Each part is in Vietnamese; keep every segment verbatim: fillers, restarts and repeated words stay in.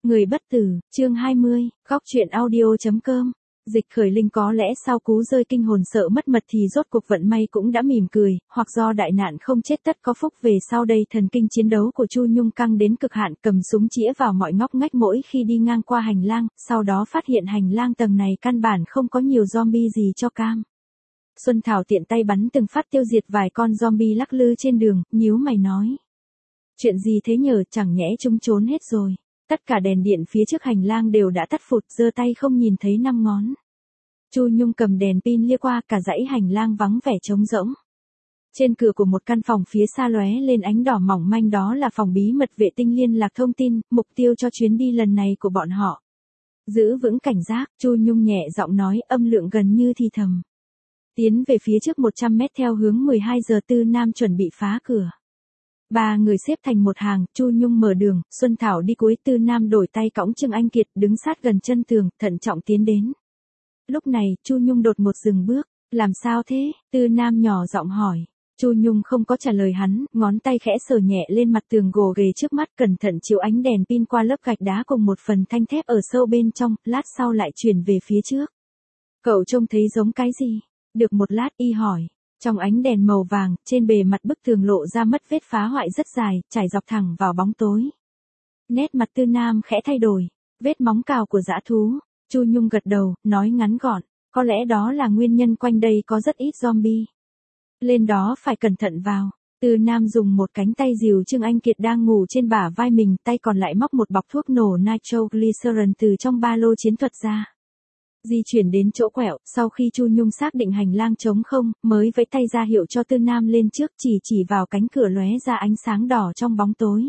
Người bất tử, chương hai mươi, góc truyện audio.com. Dịch Khởi Linh có lẽ sau cú rơi kinh hồn sợ mất mật thì rốt cuộc vận may cũng đã mỉm cười, hoặc do đại nạn không chết tất có phúc về sau đây thần kinh chiến đấu của Chu Nhung căng đến cực hạn, cầm súng chĩa vào mọi ngóc ngách mỗi khi đi ngang qua hành lang, sau đó phát hiện hành lang tầng này căn bản không có nhiều zombie gì cho cam. Xuân Thảo tiện tay bắn từng phát tiêu diệt vài con zombie lắc lư trên đường, nhíu mày nói. Chuyện gì thế nhờ, chẳng nhẽ chúng trốn hết rồi. Tất cả đèn điện phía trước hành lang đều đã tắt phụt, giơ tay không nhìn thấy năm ngón. Chu Nhung cầm đèn pin lia qua, cả dãy hành lang vắng vẻ trống rỗng. Trên cửa của một căn phòng phía xa lóe lên ánh đỏ mỏng manh, đó là phòng bí mật vệ tinh liên lạc thông tin, mục tiêu cho chuyến đi lần này của bọn họ. Giữ vững cảnh giác, Chu Nhung nhẹ giọng nói, âm lượng gần như thì thầm. Tiến về phía trước một trăm mét theo hướng mười hai giờ Tư Nam chuẩn bị phá cửa. Ba người xếp thành một hàng, Chu Nhung mở đường, Xuân Thảo đi cuối, Tư Nam đổi tay cõng Trương Anh Kiệt đứng sát gần chân tường, thận trọng tiến đến. Lúc này, Chu Nhung đột ngột dừng bước, làm sao thế? Tư Nam nhỏ giọng hỏi. Chu Nhung không có trả lời hắn, ngón tay khẽ sờ nhẹ lên mặt tường gồ ghề trước mắt, cẩn thận chiếu ánh đèn pin qua lớp gạch đá cùng một phần thanh thép ở sâu bên trong, lát sau lại chuyển về phía trước. Cậu trông thấy giống cái gì? Được một lát y hỏi. Trong ánh đèn màu vàng, trên bề mặt bức tường lộ ra mất vết phá hoại rất dài, trải dọc thẳng vào bóng tối. Nét mặt Tư Nam khẽ thay đổi, vết móng cào của dã thú. Chu Nhung gật đầu, nói ngắn gọn, có lẽ đó là nguyên nhân quanh đây có rất ít zombie. Lên đó phải cẩn thận vào. Tư Nam dùng một cánh tay dìu Trương Anh Kiệt đang ngủ trên bả vai mình, tay còn lại móc một bọc thuốc nổ nitroglycerin từ trong ba lô chiến thuật ra. Di chuyển đến chỗ quẹo, sau khi Chu Nhung xác định hành lang trống không, mới vẫy tay ra hiệu cho Tư Nam lên trước, chỉ chỉ vào cánh cửa lóe ra ánh sáng đỏ trong bóng tối.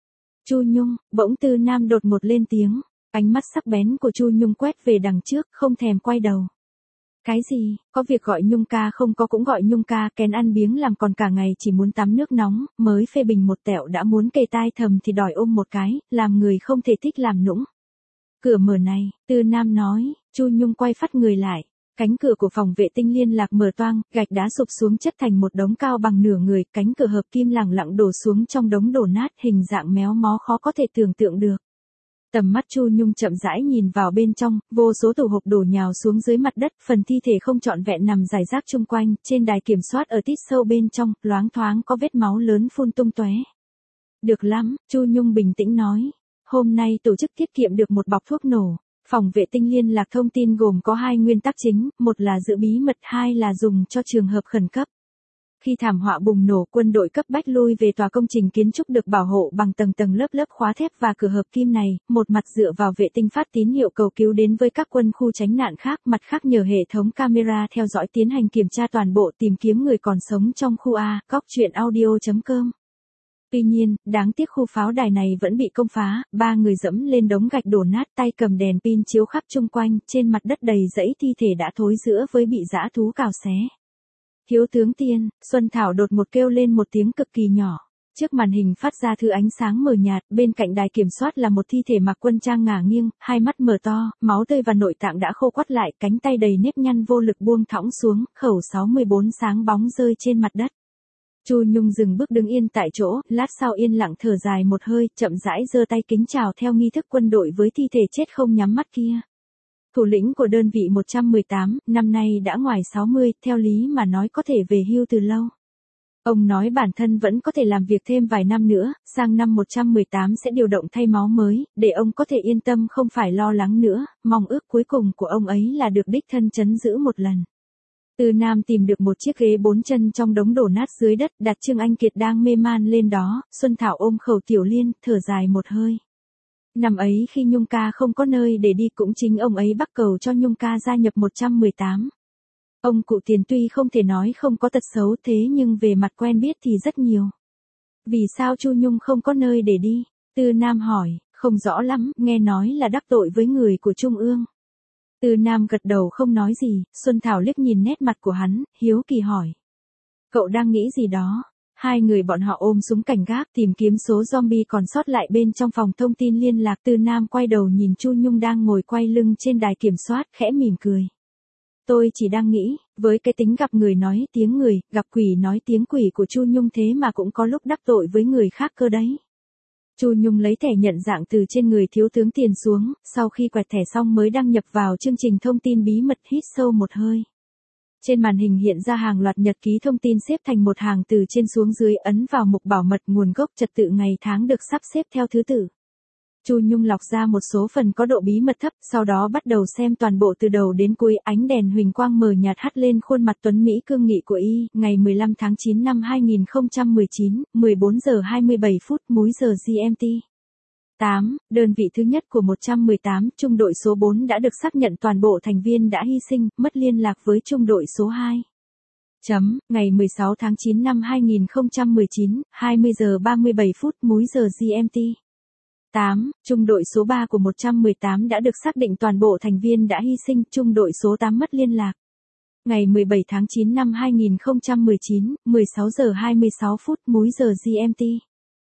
Chu Nhung, bỗng Tư Nam đột ngột lên tiếng, ánh mắt sắc bén của Chu Nhung quét về đằng trước, không thèm quay đầu. Cái gì, có việc gọi Nhung ca không có cũng gọi Nhung ca, kén ăn biếng làm còn cả ngày chỉ muốn tắm nước nóng, mới phê bình một tẹo đã muốn kề tai thầm thì đòi ôm một cái, làm người không thể thích làm nũng. Cửa mở này, Tư Nam nói. Chu Nhung quay phát người lại, cánh cửa của phòng vệ tinh liên lạc mở toang, gạch đá sụp xuống chất thành một đống cao bằng nửa người, cánh cửa hợp kim lẳng lặng đổ xuống trong đống đổ nát, hình dạng méo mó khó có thể tưởng tượng được. Tầm mắt Chu Nhung chậm rãi nhìn vào bên trong, vô số tủ hộp đổ nhào xuống dưới mặt đất, phần thi thể không trọn vẹn nằm rải rác chung quanh, trên đài kiểm soát ở tít sâu bên trong, loáng thoáng có vết máu lớn phun tung tóe. Được lắm, Chu Nhung bình tĩnh nói, hôm nay tổ chức tiết kiệm được một bọc thuốc nổ. Phòng vệ tinh liên lạc thông tin gồm có hai nguyên tắc chính, một là giữ bí mật, hai là dùng cho trường hợp khẩn cấp. Khi thảm họa bùng nổ, quân đội cấp bách lui về tòa công trình kiến trúc được bảo hộ bằng tầng tầng lớp lớp khóa thép và cửa hợp kim này, một mặt dựa vào vệ tinh phát tín hiệu cầu cứu đến với các quân khu tránh nạn khác, mặt khác nhờ hệ thống camera theo dõi tiến hành kiểm tra toàn bộ, tìm kiếm người còn sống trong khu A, góc truyện audio.com. Tuy nhiên, đáng tiếc khu pháo đài này vẫn bị công phá, ba người dẫm lên đống gạch đổ nát, tay cầm đèn pin chiếu khắp chung quanh, trên mặt đất đầy dãy thi thể đã thối rữa với bị dã thú cào xé. Thiếu tướng Tiên, Xuân Thảo đột ngột kêu lên một tiếng cực kỳ nhỏ. Trước màn hình phát ra thứ ánh sáng mờ nhạt, bên cạnh đài kiểm soát là một thi thể mặc quân trang ngả nghiêng, hai mắt mở to, máu tươi và nội tạng đã khô quắt lại, cánh tay đầy nếp nhăn vô lực buông thõng xuống, khẩu sáu mươi bốn sáng bóng rơi trên mặt đất. Chu Nhung dừng bước đứng yên tại chỗ, lát sau yên lặng thở dài một hơi, chậm rãi giơ tay kính chào theo nghi thức quân đội với thi thể chết không nhắm mắt kia. Thủ lĩnh của đơn vị một trăm mười tám, năm nay đã ngoài sáu mươi, theo lý mà nói có thể về hưu từ lâu. Ông nói bản thân vẫn có thể làm việc thêm vài năm nữa, sang năm một trăm mười tám sẽ điều động thay máu mới, để ông có thể yên tâm không phải lo lắng nữa, mong ước cuối cùng của ông ấy là được đích thân trấn giữ một lần. Tư Nam tìm được một chiếc ghế bốn chân trong đống đổ nát dưới đất, đặt Trương Anh Kiệt đang mê man lên đó, Xuân Thảo ôm khẩu Tiểu Liên, thở dài một hơi. Năm ấy khi Nhung ca không có nơi để đi cũng chính ông ấy bắt cầu cho Nhung ca gia nhập một trăm mười tám. Ông cụ Tiền tuy không thể nói không có tật xấu thế nhưng về mặt quen biết thì rất nhiều. Vì sao Chu Nhung không có nơi để đi? Tư Nam hỏi, không rõ lắm, nghe nói là đắc tội với người của Trung ương. Tư Nam gật đầu không nói gì, Xuân Thảo liếc nhìn nét mặt của hắn, hiếu kỳ hỏi. Cậu đang nghĩ gì đó? Hai người bọn họ ôm súng cảnh gác tìm kiếm số zombie còn sót lại bên trong phòng thông tin liên lạc. Tư Nam quay đầu nhìn Chu Nhung đang ngồi quay lưng trên đài kiểm soát, khẽ mỉm cười. Tôi chỉ đang nghĩ, với cái tính gặp người nói tiếng người, gặp quỷ nói tiếng quỷ của Chu Nhung thế mà cũng có lúc đắc tội với người khác cơ đấy. Chu Nhung lấy thẻ nhận dạng từ trên người thiếu tướng Tiền xuống, sau khi quẹt thẻ xong mới đăng nhập vào chương trình thông tin bí mật, hít sâu một hơi. Trên màn hình hiện ra hàng loạt nhật ký thông tin xếp thành một hàng từ trên xuống dưới, ấn vào mục bảo mật, nguồn gốc, trật tự ngày tháng được sắp xếp theo thứ tự. Chu Nhung lọc ra một số phần có độ bí mật thấp, sau đó bắt đầu xem toàn bộ từ đầu đến cuối, ánh đèn huỳnh quang mờ nhạt hắt lên khuôn mặt tuấn mỹ cương nghị của y. Ngày mười lăm tháng chín năm hai nghìn không trăm mười chín, mười bốn giờ hai mươi bảy phút múi giờ giê em tê. tám. Đơn vị thứ nhất của một trăm mười tám, trung đội số bốn đã được xác nhận toàn bộ thành viên đã hy sinh, mất liên lạc với trung đội số hai. Chấm, ngày mười sáu tháng chín năm hai nghìn không trăm mười chín, hai mươi giờ ba mươi bảy phút múi giờ giê em tê. tám. Trung đội số ba của một trăm mười tám đã được xác định toàn bộ thành viên đã hy sinh, trung đội số tám mất liên lạc. Ngày mười bảy tháng chín năm hai nghìn không trăm mười chín, mười sáu giờ hai mươi sáu phút múi giờ giê em tê.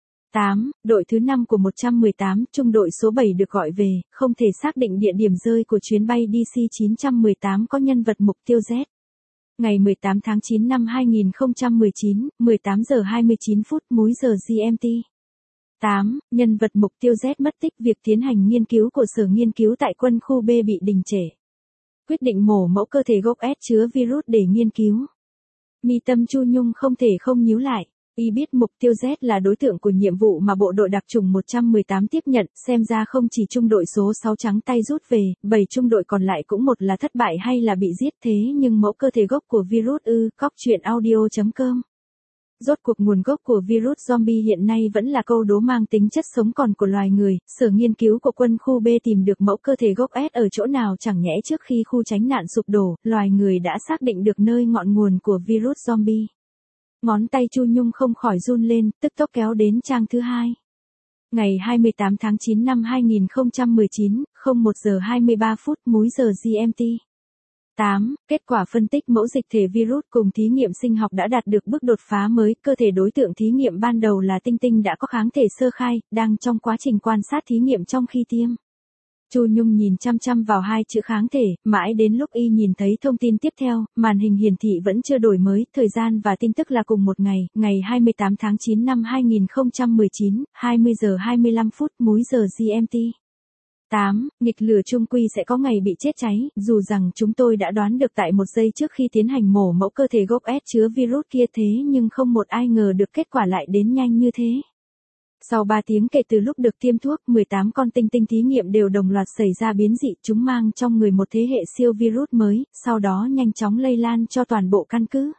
tám. Đội thứ năm của một trăm mười tám, trung đội số bảy được gọi về, không thể xác định địa điểm rơi của chuyến bay đê xê chín một tám có nhân vật mục tiêu Z. Ngày mười tám tháng chín năm hai nghìn không trăm mười chín, mười tám giờ hai mươi chín phút múi giờ giê em tê. tám. Nhân vật mục tiêu Z mất tích, việc tiến hành nghiên cứu của Sở Nghiên cứu tại quân khu B bị đình trệ. Quyết định mổ mẫu cơ thể gốc S chứa virus để nghiên cứu. Mi tâm Chu Nhung không thể không nhíu lại. Y biết mục tiêu Z là đối tượng của nhiệm vụ mà bộ đội đặc chủng một trăm mười tám tiếp nhận, xem ra không chỉ trung đội số sáu trắng tay rút về, bảy trung đội còn lại cũng một là thất bại hay là bị giết, thế nhưng mẫu cơ thể gốc của virus ư? Cóc truyện audio chấm com. Rốt cuộc nguồn gốc của virus zombie hiện nay vẫn là câu đố mang tính chất sống còn của loài người. Sở nghiên cứu của quân khu B tìm được mẫu cơ thể gốc S ở chỗ nào? Chẳng nhẽ trước khi khu tránh nạn sụp đổ, loài người đã xác định được nơi ngọn nguồn của virus zombie. Ngón tay Chu Nhung không khỏi run lên, tức tốc kéo đến trang thứ hai. Ngày hai mươi tám tháng chín năm hai nghìn không trăm mười chín, không một giờ hai mươi ba phút múi giờ giê em tê. tám. Kết quả phân tích mẫu dịch thể virus cùng thí nghiệm sinh học đã đạt được bước đột phá mới. Cơ thể đối tượng thí nghiệm ban đầu là Tinh Tinh đã có kháng thể sơ khai, đang trong quá trình quan sát thí nghiệm trong khi tiêm. Chu Nhung nhìn chăm chăm vào hai chữ kháng thể, mãi đến lúc y nhìn thấy thông tin tiếp theo, màn hình hiển thị vẫn chưa đổi mới, thời gian và tin tức là cùng một ngày, ngày hai mươi tám tháng chín năm hai nghìn không trăm mười chín, hai mươi giờ hai mươi lăm phút múi giờ giê em tê. tám. Nghịch lửa chung quy sẽ có ngày bị chết cháy, dù rằng chúng tôi đã đoán được tại một giây trước khi tiến hành mổ mẫu cơ thể gốc S chứa virus kia, thế nhưng không một ai ngờ được kết quả lại đến nhanh như thế. Sau ba tiếng kể từ lúc được tiêm thuốc, mười tám con tinh tinh thí nghiệm đều đồng loạt xảy ra biến dị, chúng mang trong người một thế hệ siêu virus mới, sau đó nhanh chóng lây lan cho toàn bộ căn cứ.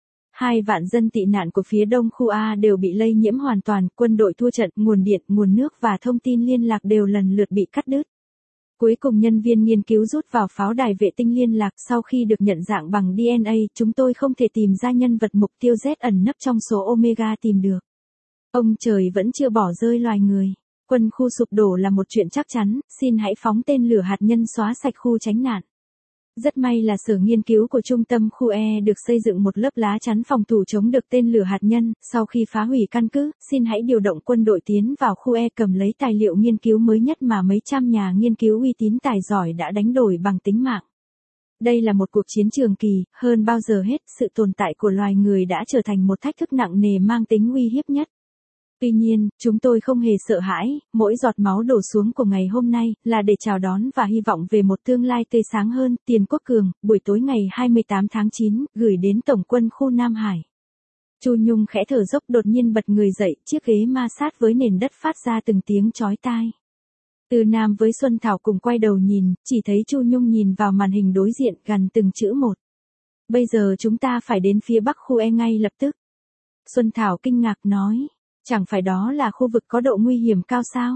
Hai vạn dân tị nạn của phía đông khu A đều bị lây nhiễm hoàn toàn, quân đội thua trận, nguồn điện, nguồn nước và thông tin liên lạc đều lần lượt bị cắt đứt. Cuối cùng nhân viên nghiên cứu rút vào pháo đài vệ tinh liên lạc, sau khi được nhận dạng bằng đê en a, chúng tôi không thể tìm ra nhân vật mục tiêu Z ẩn nấp trong số Omega tìm được. Ông trời vẫn chưa bỏ rơi loài người. Quân khu sụp đổ là một chuyện chắc chắn, xin hãy phóng tên lửa hạt nhân xóa sạch khu tránh nạn. Rất may là sở nghiên cứu của trung tâm khu E được xây dựng một lớp lá chắn phòng thủ chống được tên lửa hạt nhân. Sau khi phá hủy căn cứ, xin hãy điều động quân đội tiến vào khu E cầm lấy tài liệu nghiên cứu mới nhất mà mấy trăm nhà nghiên cứu uy tín tài giỏi đã đánh đổi bằng tính mạng. Đây là một cuộc chiến trường kỳ, hơn bao giờ hết, sự tồn tại của loài người đã trở thành một thách thức nặng nề mang tính uy hiếp nhất. Tuy nhiên, chúng tôi không hề sợ hãi, mỗi giọt máu đổ xuống của ngày hôm nay là để chào đón và hy vọng về một tương lai tươi sáng hơn. Tiền Quốc Cường, buổi tối ngày hai mươi tám tháng chín, gửi đến Tổng quân khu Nam Hải. Chu Nhung khẽ thở dốc, đột nhiên bật người dậy, chiếc ghế ma sát với nền đất phát ra từng tiếng chói tai. Từ Nam với Xuân Thảo cùng quay đầu nhìn, chỉ thấy Chu Nhung nhìn vào màn hình đối diện, gằn từng chữ một. Bây giờ chúng ta phải đến phía bắc khu E ngay lập tức. Xuân Thảo kinh ngạc nói. Chẳng phải đó là khu vực có độ nguy hiểm cao sao?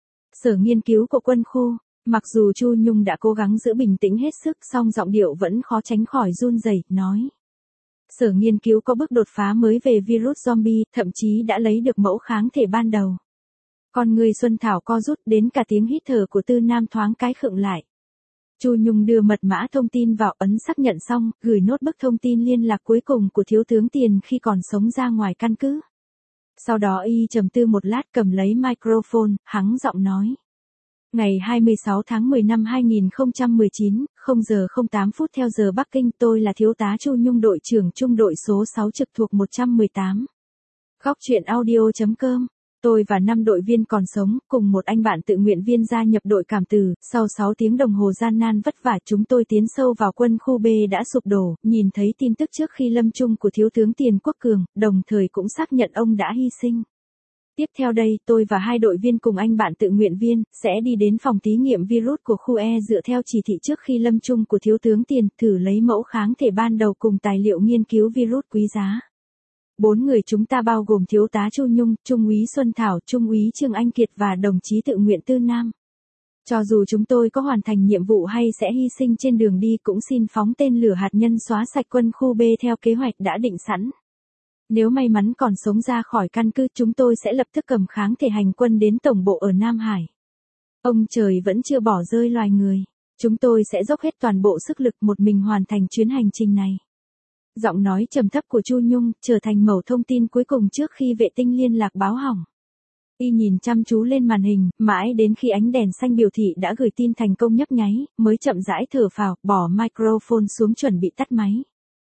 Sở nghiên cứu của quân khu, mặc dù Chu Nhung đã cố gắng giữ bình tĩnh hết sức, song giọng điệu vẫn khó tránh khỏi run rẩy, nói. Sở nghiên cứu có bước đột phá mới về virus zombie, thậm chí đã lấy được mẫu kháng thể ban đầu. Con người Xuân Thảo co rút, đến cả tiếng hít thở của Tư Nam thoáng cái khựng lại. Chu Nhung đưa mật mã thông tin vào, ấn xác nhận xong, gửi nốt bức thông tin liên lạc cuối cùng của thiếu tướng Tiền khi còn sống ra ngoài căn cứ. Sau đó y trầm tư một lát, cầm lấy microphone, hắng giọng nói. Ngày hai mươi sáu tháng mười năm hai nghìn không trăm mười chín, không giờ không tám phút theo giờ Bắc Kinh, tôi là thiếu tá Chu Nhung, đội trưởng trung đội số sáu trực thuộc một trăm mười tám. Góc truyện audio chấm com Tôi và năm đội viên còn sống, cùng một anh bạn tự nguyện viên gia nhập đội cảm tử, sau sáu tiếng đồng hồ gian nan vất vả chúng tôi tiến sâu vào quân khu B đã sụp đổ, nhìn thấy tin tức trước khi lâm chung của Thiếu tướng Tiền Quốc Cường, đồng thời cũng xác nhận ông đã hy sinh. Tiếp theo đây, tôi và hai đội viên cùng anh bạn tự nguyện viên, sẽ đi đến phòng thí nghiệm virus của khu E dựa theo chỉ thị trước khi lâm chung của Thiếu tướng Tiền, thử lấy mẫu kháng thể ban đầu cùng tài liệu nghiên cứu virus quý giá. Bốn người chúng ta bao gồm Thiếu tá Chu Nhung, Trung úy Xuân Thảo, Trung úy Trương Anh Kiệt và đồng chí tự nguyện Tư Nam. Cho dù chúng tôi có hoàn thành nhiệm vụ hay sẽ hy sinh trên đường đi cũng xin phóng tên lửa hạt nhân xóa sạch quân khu B theo kế hoạch đã định sẵn. Nếu may mắn còn sống ra khỏi căn cứ chúng tôi sẽ lập tức cầm kháng thể hành quân đến tổng bộ ở Nam Hải. Ông trời vẫn chưa bỏ rơi loài người. Chúng tôi sẽ dốc hết toàn bộ sức lực một mình hoàn thành chuyến hành trình này. Giọng nói trầm thấp của Chu Nhung trở thành mẩu thông tin cuối cùng trước khi vệ tinh liên lạc báo hỏng. Y nhìn chăm chú lên màn hình, mãi đến khi ánh đèn xanh biểu thị đã gửi tin thành công nhấp nháy, mới chậm rãi thở phào, bỏ microphone xuống chuẩn bị tắt máy.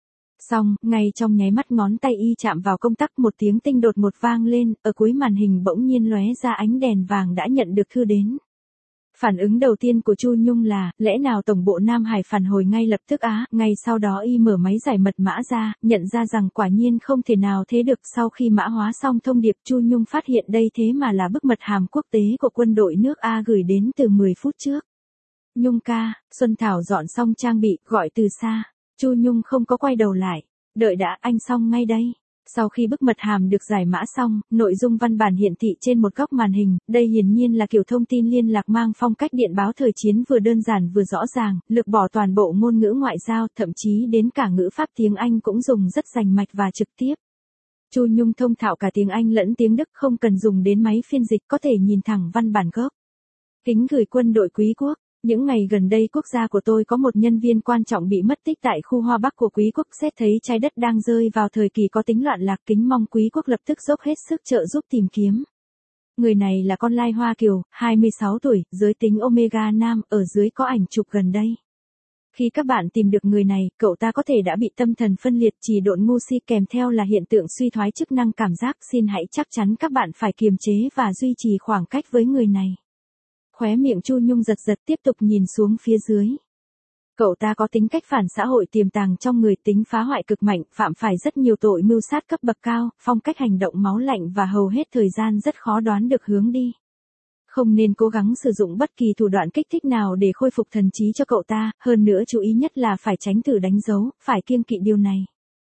Xong, ngay trong nháy mắt ngón tay Y chạm vào công tắc một tiếng tinh đột một vang lên, ở cuối màn hình bỗng nhiên lóe ra ánh đèn vàng đã nhận được thư đến. Phản ứng đầu tiên của Chu Nhung là, lẽ nào tổng bộ Nam Hải phản hồi ngay lập tức á, ngay sau đó Y mở máy giải mật mã ra, nhận ra rằng quả nhiên không thể nào thế được. Sau khi mã hóa xong thông điệp Chu Nhung phát hiện đây thế mà là bức mật hàm quốc tế của quân đội nước A gửi đến từ mười phút trước. Nhung ca, Xuân Thảo dọn xong trang bị, gọi từ xa. Chu Nhung không có quay đầu lại. Đợi đã, anh xong ngay đây. Sau khi bức mật hàm được giải mã xong, nội dung văn bản hiển thị trên một góc màn hình, đây hiển nhiên là kiểu thông tin liên lạc mang phong cách điện báo thời chiến vừa đơn giản vừa rõ ràng, lược bỏ toàn bộ ngôn ngữ ngoại giao, thậm chí đến cả ngữ pháp tiếng Anh cũng dùng rất rành mạch và trực tiếp. Chu Nhung thông thạo cả tiếng Anh lẫn tiếng Đức không cần dùng đến máy phiên dịch có thể nhìn thẳng văn bản gốc. Kính gửi quân đội quý quốc. Những ngày gần đây quốc gia của tôi có một nhân viên quan trọng bị mất tích tại khu Hoa Bắc của quý quốc, xét thấy trái đất đang rơi vào thời kỳ có tính loạn lạc, kính mong quý quốc lập tức dốc hết sức trợ giúp tìm kiếm. Người này là con lai Hoa Kiều, hai mươi sáu tuổi, giới tính Omega nam, ở dưới có ảnh chụp gần đây. Khi các bạn tìm được người này, cậu ta có thể đã bị tâm thần phân liệt, trì độn ngu si kèm theo là hiện tượng suy thoái chức năng cảm giác, xin hãy chắc chắn các bạn phải kiềm chế và duy trì khoảng cách với người này. Khóe miệng Chu Nhung giật giật tiếp tục nhìn xuống phía dưới. Cậu ta có tính cách phản xã hội tiềm tàng trong người, tính phá hoại cực mạnh, phạm phải rất nhiều tội mưu sát cấp bậc cao, phong cách hành động máu lạnh và hầu hết thời gian rất khó đoán được hướng đi. Không nên cố gắng sử dụng bất kỳ thủ đoạn kích thích nào để khôi phục thần trí cho cậu ta, hơn nữa chú ý nhất là phải tránh thử đánh dấu, phải kiêng kỵ điều này.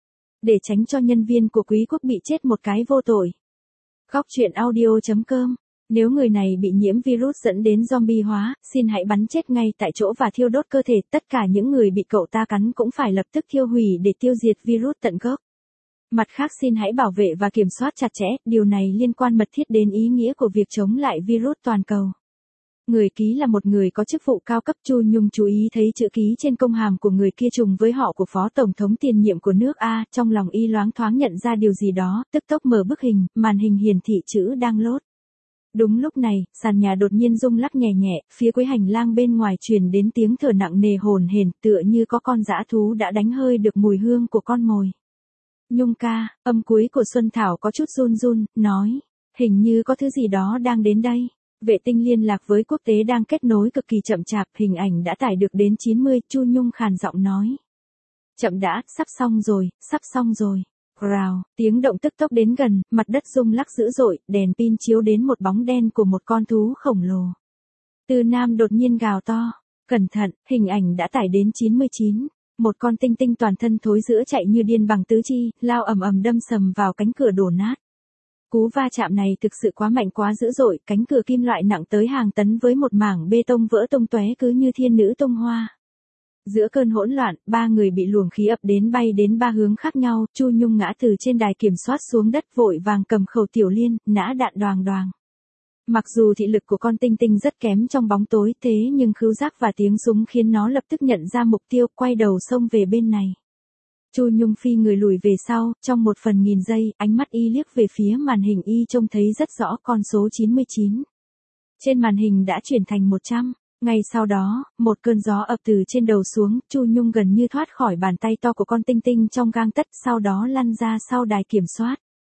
Để tránh cho nhân viên của quý quốc bị chết một cái vô tội. Góc truyện audio chấm com. Nếu người này bị nhiễm virus dẫn đến zombie hóa, xin hãy bắn chết ngay tại chỗ và thiêu đốt cơ thể. Tất cả những người bị cậu ta cắn cũng phải lập tức thiêu hủy để tiêu diệt virus tận gốc. Mặt khác xin hãy bảo vệ và kiểm soát chặt chẽ, điều này liên quan mật thiết đến ý nghĩa của việc chống lại virus toàn cầu. Người ký là một người có chức vụ cao cấp. Chu Nhung chú ý thấy chữ ký trên công hàm của người kia trùng với họ của Phó Tổng thống tiền nhiệm của nước A, trong lòng Y loáng thoáng nhận ra điều gì đó, tức tốc mở bức hình, màn hình hiển thị chữ đang lốt. Đúng lúc này, sàn nhà đột nhiên rung lắc nhẹ nhẹ, phía cuối hành lang bên ngoài truyền đến tiếng thở nặng nề hồn hển, tựa như có con dã thú đã đánh hơi được mùi hương của con mồi. Nhung ca, âm cuối của Xuân Thảo có chút run run, nói, hình như có thứ gì đó đang đến đây. Vệ tinh liên lạc với quốc tế đang kết nối cực kỳ chậm chạp, hình ảnh đã tải được đến chín mươi, Chu Nhung khàn giọng nói. Chậm đã, sắp xong rồi, sắp xong rồi. Rào, tiếng động tức tốc đến gần, mặt đất rung lắc dữ dội, đèn pin chiếu đến một bóng đen của một con thú khổng lồ. Tư Nam đột nhiên gào to, cẩn thận, hình ảnh đã tải đến chín mươi chín. Một con tinh tinh toàn thân thối rữa chạy như điên bằng tứ chi, lao ầm ầm đâm sầm vào cánh cửa đổ nát. Cú va chạm này thực sự quá mạnh quá dữ dội, cánh cửa kim loại nặng tới hàng tấn với một mảng bê tông vỡ tung tóe cứ như thiên nữ tung hoa. Giữa cơn hỗn loạn, ba người bị luồng khí ập đến bay đến ba hướng khác nhau, Chu Nhung ngã từ trên đài kiểm soát xuống đất vội vàng cầm khẩu tiểu liên, nã đạn đoàng đoàng. Mặc dù thị lực của con tinh tinh rất kém trong bóng tối thế nhưng khứu giác và tiếng súng khiến nó lập tức nhận ra mục tiêu, quay đầu xông về bên này. Chu Nhung phi người lùi về sau, trong một phần nghìn giây, ánh mắt Y liếc về phía màn hình Y trông thấy rất rõ con số chín mươi chín. Trên màn hình đã chuyển thành một trăm. Ngay sau đó, một cơn gió ập từ trên đầu xuống, Chu Nhung gần như thoát khỏi bàn tay to của con tinh tinh trong gang tấc, sau đó lăn ra sau đài kiểm soát.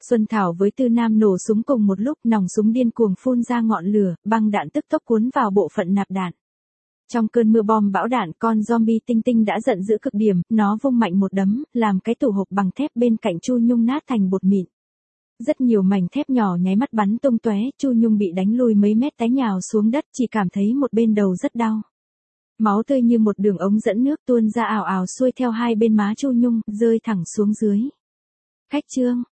Xuân Thảo với Tư Nam nổ súng cùng một lúc, nòng súng điên cuồng phun ra ngọn lửa, băng đạn tức tốc cuốn vào bộ phận nạp đạn. Trong cơn mưa bom bão đạn, con zombie tinh tinh đã giận dữ cực điểm, nó vung mạnh một đấm, làm cái tủ hộp bằng thép bên cạnh Chu Nhung nát thành bột mịn. Rất nhiều mảnh thép nhỏ nháy mắt bắn tung tóe, Chu Nhung bị đánh lùi mấy mét té nhào xuống đất, chỉ cảm thấy một bên đầu rất đau. Máu tươi như một đường ống dẫn nước tuôn ra ào ào xuôi theo hai bên má Chu Nhung, rơi thẳng xuống dưới. Khách chương